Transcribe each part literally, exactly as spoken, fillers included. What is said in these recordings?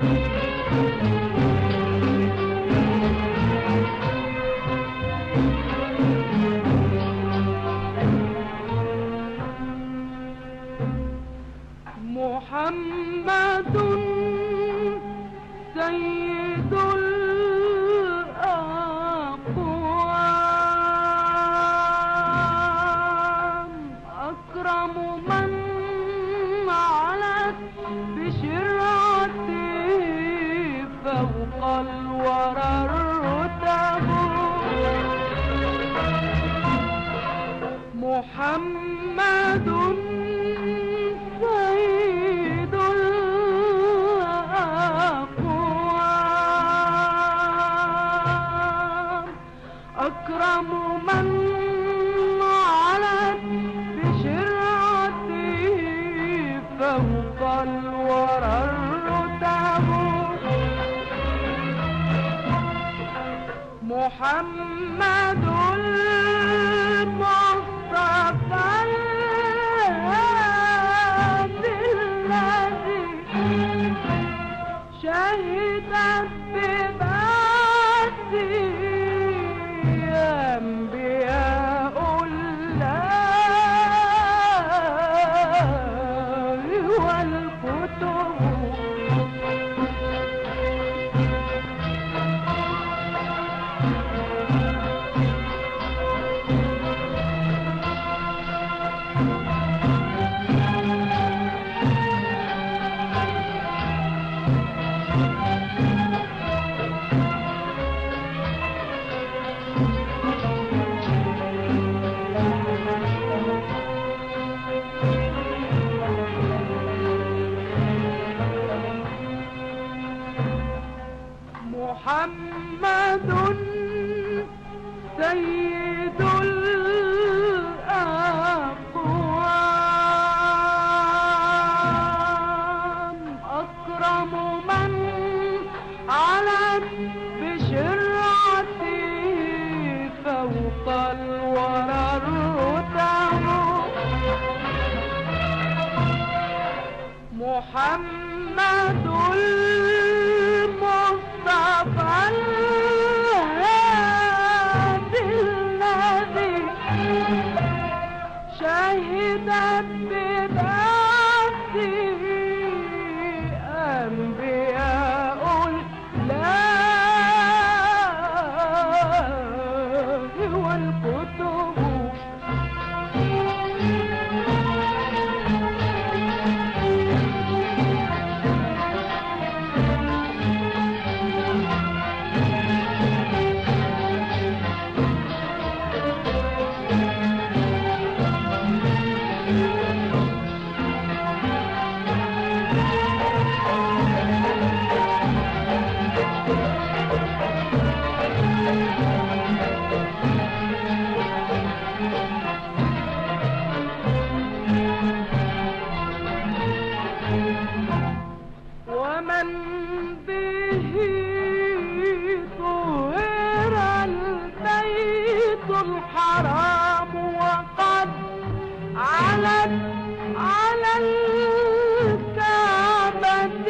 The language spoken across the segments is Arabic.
محمد سيد الأقوام أكرم من علت بشرعته فوق الورى الرتب. محمد سيد الأقوام أكرم من علت بشرعته فوق الورى الرتب. محمد المصطفى شهدت ببعثه أنبياء الله والكتب. محمد سيد الأقوام أكرم من علت بشرعته فوق الورى الرتب. محمد المصطفى الهادي الذي شهدت ببعثه أنبياء الله والكتب. ومن به طهر البيت الحرام وقد علت على الكعبة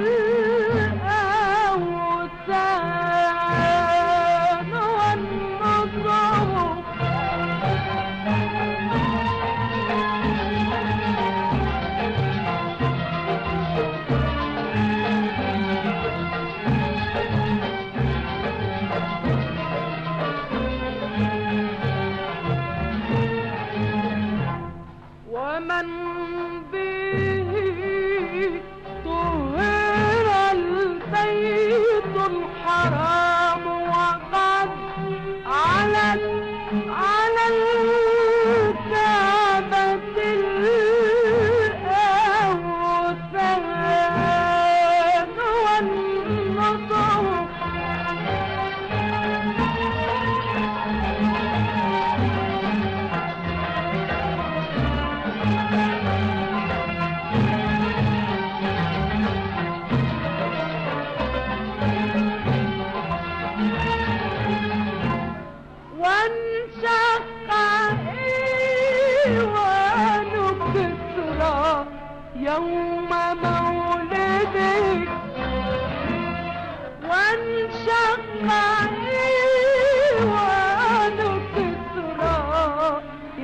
الأوثان والنصب.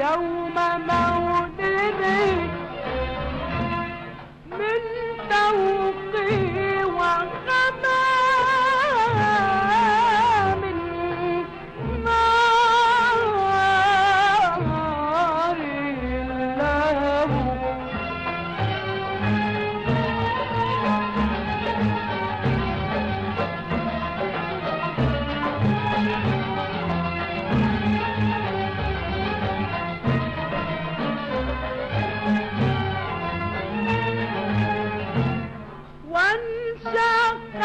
يوم مولدي من توقي وغمام نار الله. وانشق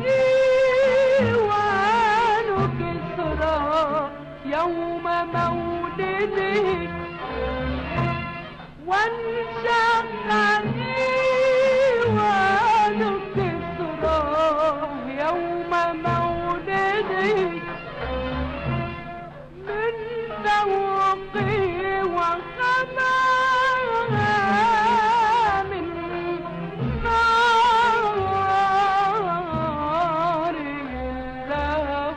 ديوان كسرى يوم مولده وانشق ديوان كسرى يوم مولده من ذوقي وغمام نار الله.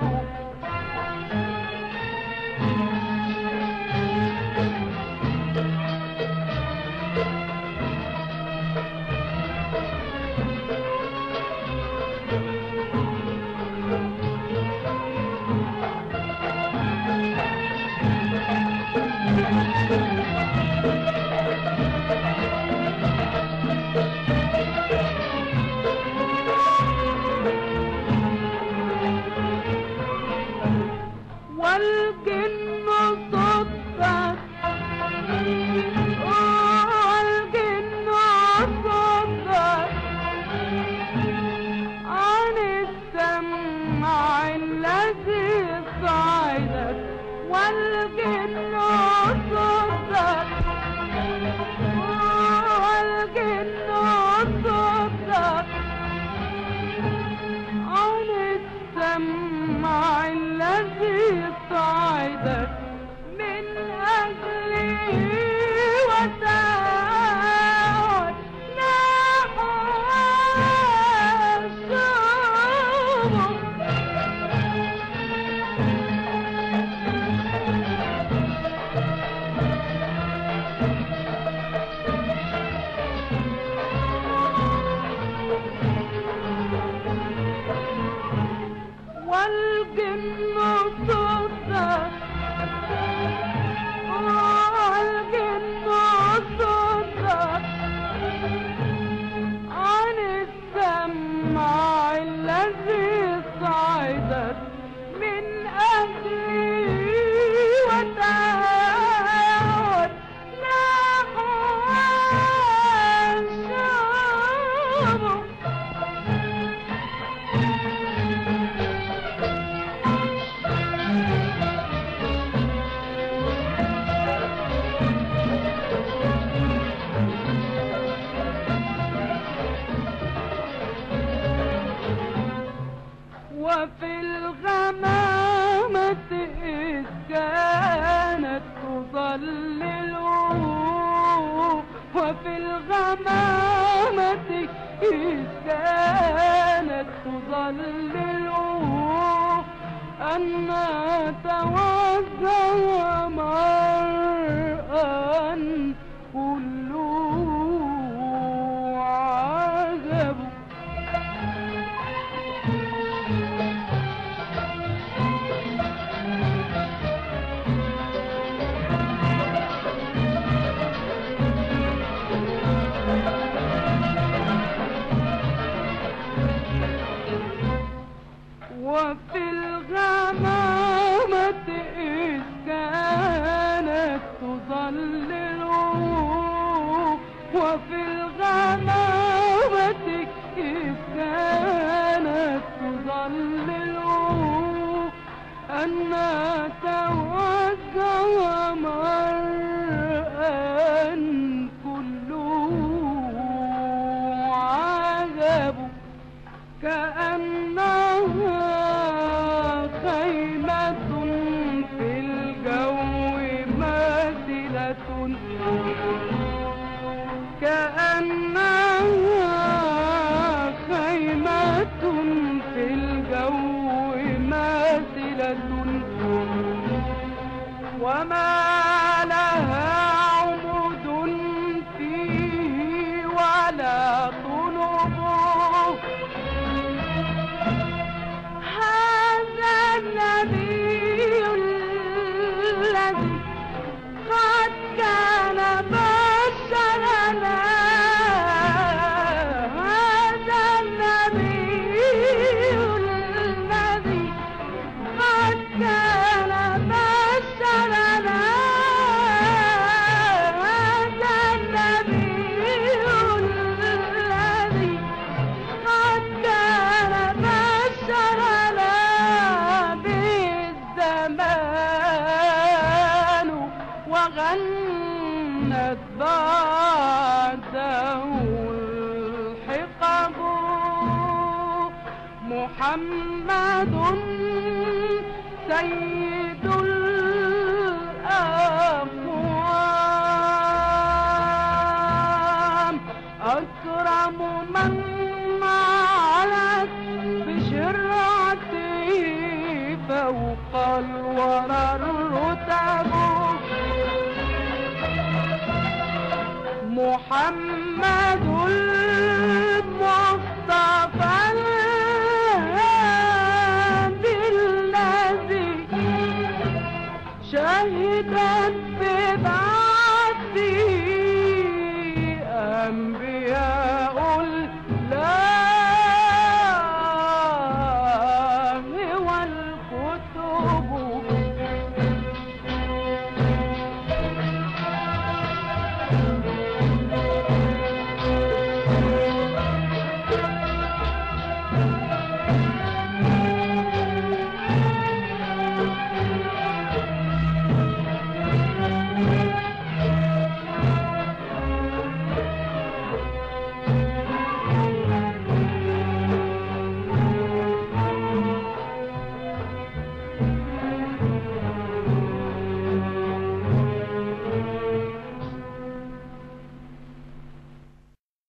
والجن صدت والجن صدت عن السمع الذي صعدت والجن صدت والجن صدت عن السمع الذي صعدت من أجله وساوت نحو الشمس. والجن صدت والجن صدت عن السمع الذي صعدت من أجله وساوت نحو الشمس. وفي الغمامة إذ كانت تظلله وفي الغمامة إذ كانت تظلله أن توجه مرءا كله عجب. وفي الغمامة إذ كانت تظلله وفي الغمامة إذ كانت تظلله أن توجه مرءا كله عجب. كأنها خيمة في الجو ماثلة كأنها خيمة في الجو ماثلة وما لها محمد سيد